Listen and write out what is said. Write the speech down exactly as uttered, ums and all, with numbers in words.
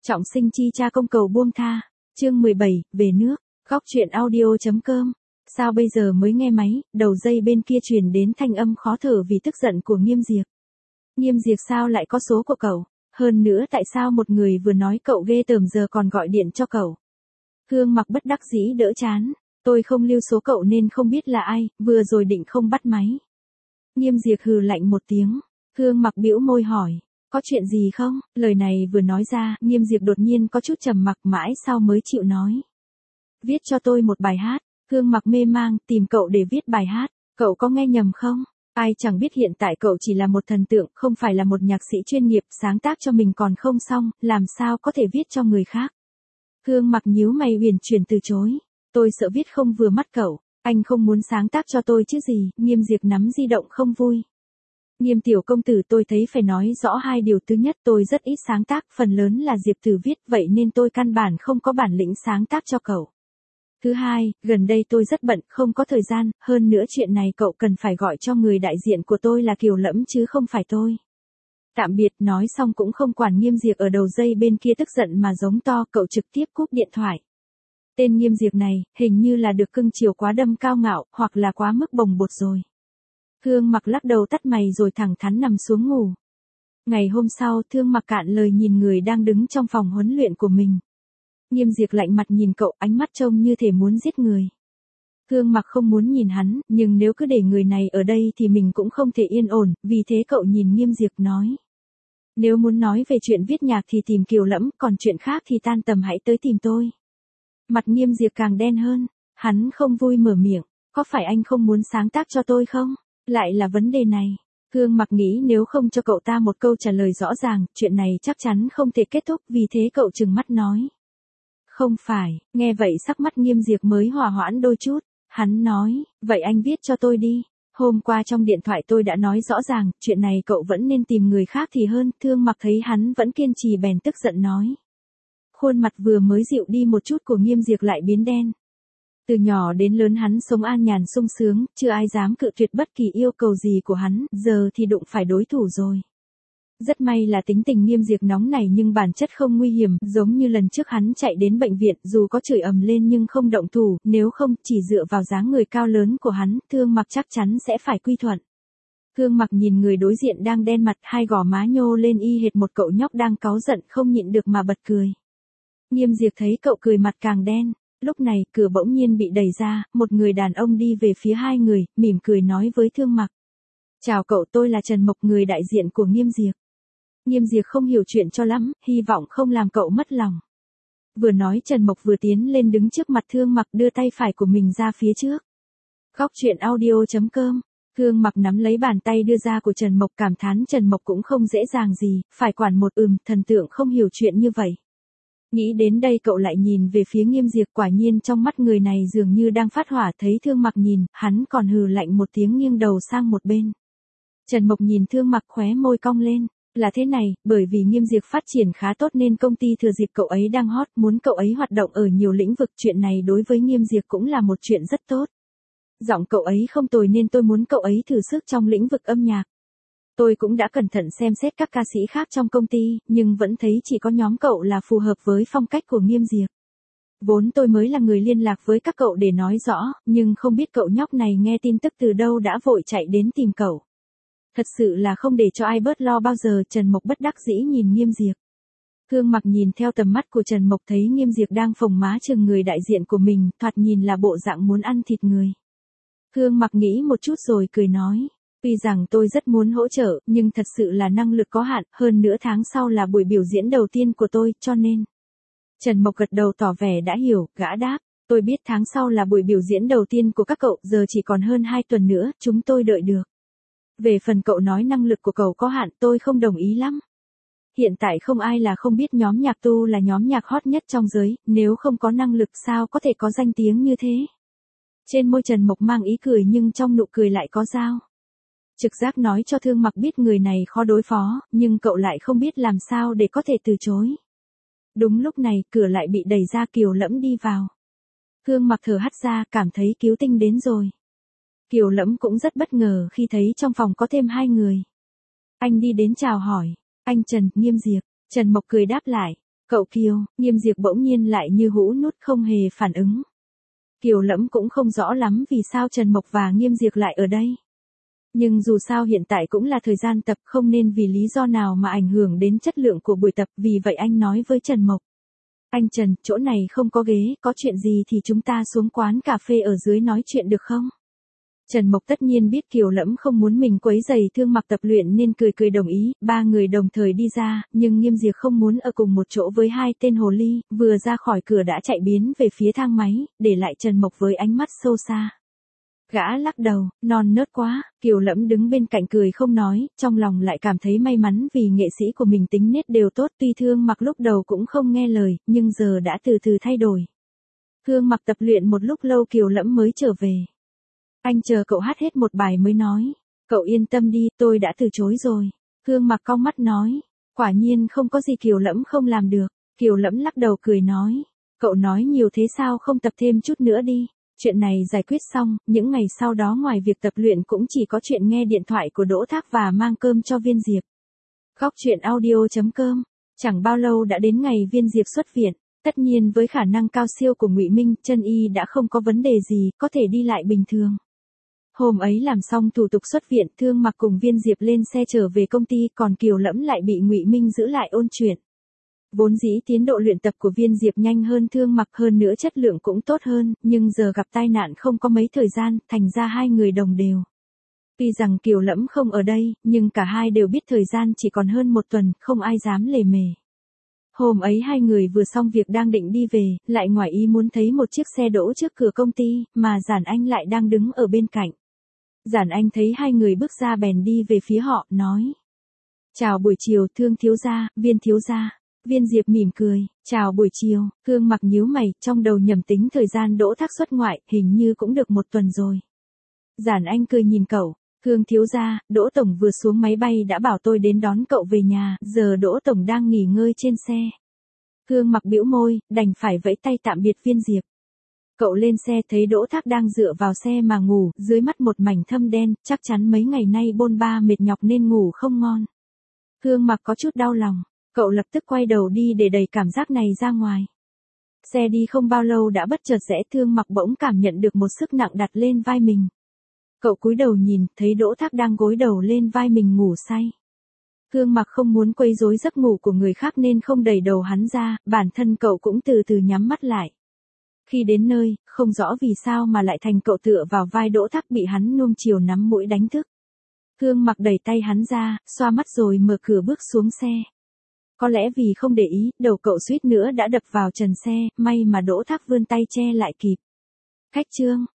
Trọng sinh chi cha công cầu buông tha. Chương mười bảy, về nước. Góc truyện audio.com. Sao bây giờ mới nghe máy, đầu dây bên kia truyền đến thanh âm khó thở vì tức giận của Nghiêm Diệp. Nghiêm Diệp sao lại có số của cậu? Hơn nữa tại sao một người vừa nói cậu ghê tởm giờ còn gọi điện cho cậu? Hương Mặc bất đắc dĩ đỡ chán. Tôi không lưu số cậu nên không biết là ai, vừa rồi định không bắt máy. Nghiêm Diệp hừ lạnh một tiếng. Hương Mặc bĩu môi hỏi. Có chuyện gì không? Lời này vừa nói ra, Nghiêm Diệp đột nhiên có chút trầm mặc mãi sau mới chịu nói. Viết cho tôi một bài hát. Hương Mặc mê mang, tìm cậu để viết bài hát. Cậu có nghe nhầm không? Ai chẳng biết hiện tại cậu chỉ là một thần tượng, không phải là một nhạc sĩ chuyên nghiệp, sáng tác cho mình còn không xong, làm sao có thể viết cho người khác. Hương Mặc nhíu mày huyền chuyển từ chối. Tôi sợ viết không vừa mắt cậu, anh không muốn sáng tác cho tôi chứ gì. Nghiêm Diệp nắm di động không vui. Nghiêm tiểu công tử, tôi thấy phải nói rõ hai điều. Thứ nhất, tôi rất ít sáng tác, phần lớn là Diệp Tử viết, vậy nên tôi căn bản không có bản lĩnh sáng tác cho cậu. Thứ hai, gần đây tôi rất bận, không có thời gian, hơn nữa chuyện này cậu cần phải gọi cho người đại diện của tôi là Kiều Lẫm chứ không phải tôi. Tạm biệt. Nói xong cũng không quản Nghiêm Diệp ở đầu dây bên kia tức giận mà giống to, cậu trực tiếp cúp điện thoại. Tên Nghiêm Diệp này, hình như là được cưng chiều quá đâm cao ngạo, hoặc là quá mức bồng bột rồi. Hương Mặc lắc đầu tắt mày rồi thẳng thắn nằm xuống ngủ. Ngày hôm sau, Hương Mặc cạn lời nhìn người đang đứng trong phòng huấn luyện của mình. Nghiêm Diệp lạnh mặt nhìn cậu, ánh mắt trông như thể muốn giết người. Hương Mặc không muốn nhìn hắn, nhưng nếu cứ để người này ở đây thì mình cũng không thể yên ổn, vì thế cậu nhìn Nghiêm Diệp nói. Nếu muốn nói về chuyện viết nhạc thì tìm Kiều Lẫm, còn chuyện khác thì tan tầm hãy tới tìm tôi. Mặt Nghiêm Diệp càng đen hơn, hắn không vui mở miệng, có phải anh không muốn sáng tác cho tôi không? Lại là vấn đề này. Hương Mặc nghĩ nếu không cho cậu ta một câu trả lời rõ ràng, chuyện này chắc chắn không thể kết thúc, vì thế cậu trừng mắt nói. Không phải. Nghe vậy sắc mắt Nghiêm Diệp mới hòa hoãn đôi chút. Hắn nói, vậy anh viết cho tôi đi. Hôm qua trong điện thoại tôi đã nói rõ ràng, chuyện này cậu vẫn nên tìm người khác thì hơn. Hương Mặc thấy hắn vẫn kiên trì bèn tức giận nói. Khuôn mặt vừa mới dịu đi một chút của Nghiêm Diệp lại biến đen. Từ nhỏ đến lớn hắn sống an nhàn sung sướng, chưa ai dám cự tuyệt bất kỳ yêu cầu gì của hắn, giờ thì đụng phải đối thủ rồi. Rất may là tính tình Nghiêm Diệp nóng này nhưng bản chất không nguy hiểm, giống như lần trước hắn chạy đến bệnh viện, dù có chửi ầm lên nhưng không động thủ, nếu không chỉ dựa vào dáng người cao lớn của hắn, Hương Mặc chắc chắn sẽ phải quy thuận. Hương Mặc nhìn người đối diện đang đen mặt, hai gò má nhô lên y hệt một cậu nhóc đang cáu giận, không nhịn được mà bật cười. Nghiêm Diệp thấy cậu cười mặt càng đen. Lúc này, cửa bỗng nhiên bị đẩy ra, một người đàn ông đi về phía hai người, mỉm cười nói với Hương Mặc. Chào cậu, tôi là Trần Mộc, người đại diện của Nghiêm Diệp. Nghiêm Diệp không hiểu chuyện cho lắm, hy vọng không làm cậu mất lòng. Vừa nói Trần Mộc vừa tiến lên đứng trước mặt Hương Mặc, đưa tay phải của mình ra phía trước. Góc truyện audio.com. Hương Mặc nắm lấy bàn tay đưa ra của Trần Mộc, cảm thán Trần Mộc cũng không dễ dàng gì, phải quản một ừm, thần tượng không hiểu chuyện như vậy. Nghĩ đến đây cậu lại nhìn về phía Nghiêm Diệp, quả nhiên trong mắt người này dường như đang phát hỏa. Thấy Hương Mặc nhìn, hắn còn hừ lạnh một tiếng nghiêng đầu sang một bên. Trần Mộc nhìn Hương Mặc khóe môi cong lên. Là thế này, bởi vì Nghiêm Diệp phát triển khá tốt nên công ty thừa dịp cậu ấy đang hot, muốn cậu ấy hoạt động ở nhiều lĩnh vực, chuyện này đối với Nghiêm Diệp cũng là một chuyện rất tốt. Giọng cậu ấy không tồi nên tôi muốn cậu ấy thử sức trong lĩnh vực âm nhạc. Tôi cũng đã cẩn thận xem xét các ca sĩ khác trong công ty, nhưng vẫn thấy chỉ có nhóm cậu là phù hợp với phong cách của Nghiêm Diệp. Vốn tôi mới là người liên lạc với các cậu để nói rõ, nhưng không biết cậu nhóc này nghe tin tức từ đâu đã vội chạy đến tìm cậu. Thật sự là không để cho ai bớt lo bao giờ. Trần Mộc bất đắc dĩ nhìn Nghiêm Diệp. Hương Mặc nhìn theo tầm mắt của Trần Mộc thấy Nghiêm Diệp đang phồng má chừng người đại diện của mình, thoạt nhìn là bộ dạng muốn ăn thịt người. Hương Mặc nghĩ một chút rồi cười nói. Tuy rằng tôi rất muốn hỗ trợ, nhưng thật sự là năng lực có hạn, hơn nữa tháng sau là buổi biểu diễn đầu tiên của tôi, cho nên. Trần Mộc gật đầu tỏ vẻ đã hiểu, gã đáp. Tôi biết tháng sau là buổi biểu diễn đầu tiên của các cậu, giờ chỉ còn hơn hai tuần nữa, chúng tôi đợi được. Về phần cậu nói năng lực của cậu có hạn, tôi không đồng ý lắm. Hiện tại không ai là không biết nhóm nhạc Tu là nhóm nhạc hot nhất trong giới, nếu không có năng lực sao có thể có danh tiếng như thế. Trên môi Trần Mộc mang ý cười nhưng trong nụ cười lại có dao. Trực giác nói cho Hương Mặc biết người này khó đối phó, nhưng cậu lại không biết làm sao để có thể từ chối. Đúng lúc này, cửa lại bị đẩy ra, Kiều Lẫm đi vào. Hương Mặc thở hắt ra, cảm thấy cứu tinh đến rồi. Kiều Lẫm cũng rất bất ngờ khi thấy trong phòng có thêm hai người. Anh đi đến chào hỏi. Anh Trần, Nghiêm Diệp. Trần Mộc cười đáp lại. Cậu Kiều, Nghiêm Diệp bỗng nhiên lại như hũ nút không hề phản ứng. Kiều Lẫm cũng không rõ lắm vì sao Trần Mộc và Nghiêm Diệp lại ở đây. Nhưng dù sao hiện tại cũng là thời gian tập, không nên vì lý do nào mà ảnh hưởng đến chất lượng của buổi tập, vì vậy anh nói với Trần Mộc. Anh Trần, chỗ này không có ghế, có chuyện gì thì chúng ta xuống quán cà phê ở dưới nói chuyện được không? Trần Mộc tất nhiên biết Kiều Lẫm không muốn mình quấy rầy Thương Mặc tập luyện nên cười cười đồng ý, ba người đồng thời đi ra, nhưng Nghiêm Diệp không muốn ở cùng một chỗ với hai tên hồ ly, vừa ra khỏi cửa đã chạy biến về phía thang máy, để lại Trần Mộc với ánh mắt sâu xa. Gã lắc đầu, non nớt quá, Kiều Lẫm đứng bên cạnh cười không nói, trong lòng lại cảm thấy may mắn vì nghệ sĩ của mình tính nết đều tốt, tuy Thương Mặc lúc đầu cũng không nghe lời, nhưng giờ đã từ từ thay đổi. Thương Mặc tập luyện một lúc lâu Kiều Lẫm mới trở về. Anh chờ cậu hát hết một bài mới nói, cậu yên tâm đi, tôi đã từ chối rồi. Thương Mặc cong mắt nói, quả nhiên không có gì Kiều Lẫm không làm được. Kiều Lẫm lắc đầu cười nói, cậu nói nhiều thế sao không tập thêm chút nữa đi. Chuyện này giải quyết xong, những ngày sau đó ngoài việc tập luyện cũng chỉ có chuyện nghe điện thoại của Đỗ Thác và mang cơm cho Viên Diệp. Góc truyện audio chấm com. Chẳng bao lâu đã đến ngày Viên Diệp xuất viện, tất nhiên với khả năng cao siêu của Ngụy Minh, chân y đã không có vấn đề gì, có thể đi lại bình thường. Hôm ấy làm xong thủ tục xuất viện, Thương Mặc cùng Viên Diệp lên xe trở về công ty, còn Kiều Lẫm lại bị Ngụy Minh giữ lại ôn chuyện. Vốn dĩ tiến độ luyện tập của Viên Diệp nhanh hơn Thương Mặc, hơn nữa chất lượng cũng tốt hơn, nhưng giờ gặp tai nạn không có mấy thời gian, thành ra hai người đồng đều. Tuy rằng Kiều Lẫm không ở đây, nhưng cả hai đều biết thời gian chỉ còn hơn một tuần, không ai dám lề mề. Hôm ấy hai người vừa xong việc đang định đi về, lại ngoài ý muốn thấy một chiếc xe đỗ trước cửa công ty, mà Giản Anh lại đang đứng ở bên cạnh. Giản Anh thấy hai người bước ra bèn đi về phía họ, nói. Chào buổi chiều, Thương thiếu gia, Viên thiếu gia. Viên Diệp mỉm cười, chào buổi chiều. Thương Mặc nhíu mày, trong đầu nhầm tính thời gian Đỗ Thác xuất ngoại, hình như cũng được một tuần rồi. Giản Anh cười nhìn cậu, Thương thiếu gia, Đỗ Tổng vừa xuống máy bay đã bảo tôi đến đón cậu về nhà, giờ Đỗ Tổng đang nghỉ ngơi trên xe. Thương Mặc bĩu môi, đành phải vẫy tay tạm biệt Viên Diệp. Cậu lên xe thấy Đỗ Thác đang dựa vào xe mà ngủ, dưới mắt một mảnh thâm đen, chắc chắn mấy ngày nay bôn ba mệt nhọc nên ngủ không ngon. Thương Mặc có chút đau lòng, cậu lập tức quay đầu đi để đẩy cảm giác này ra ngoài. Xe đi không bao lâu đã bất chợt rẽ, Thương Mặc bỗng cảm nhận được một sức nặng đặt lên vai mình. Cậu cúi đầu nhìn, thấy Đỗ Thác đang gối đầu lên vai mình ngủ say. Thương Mặc không muốn quấy rối giấc ngủ của người khác nên không đẩy đầu hắn ra, bản thân cậu cũng từ từ nhắm mắt lại. Khi đến nơi, không rõ vì sao mà lại thành cậu tựa vào vai Đỗ Thác bị hắn nuông chiều nắm mũi đánh thức. Thương Mặc đẩy tay hắn ra, xoa mắt rồi mở cửa bước xuống xe. Có lẽ vì không để ý, đầu cậu suýt nữa đã đập vào trần xe, may mà Đỗ Thác vươn tay che lại kịp. Khách trương,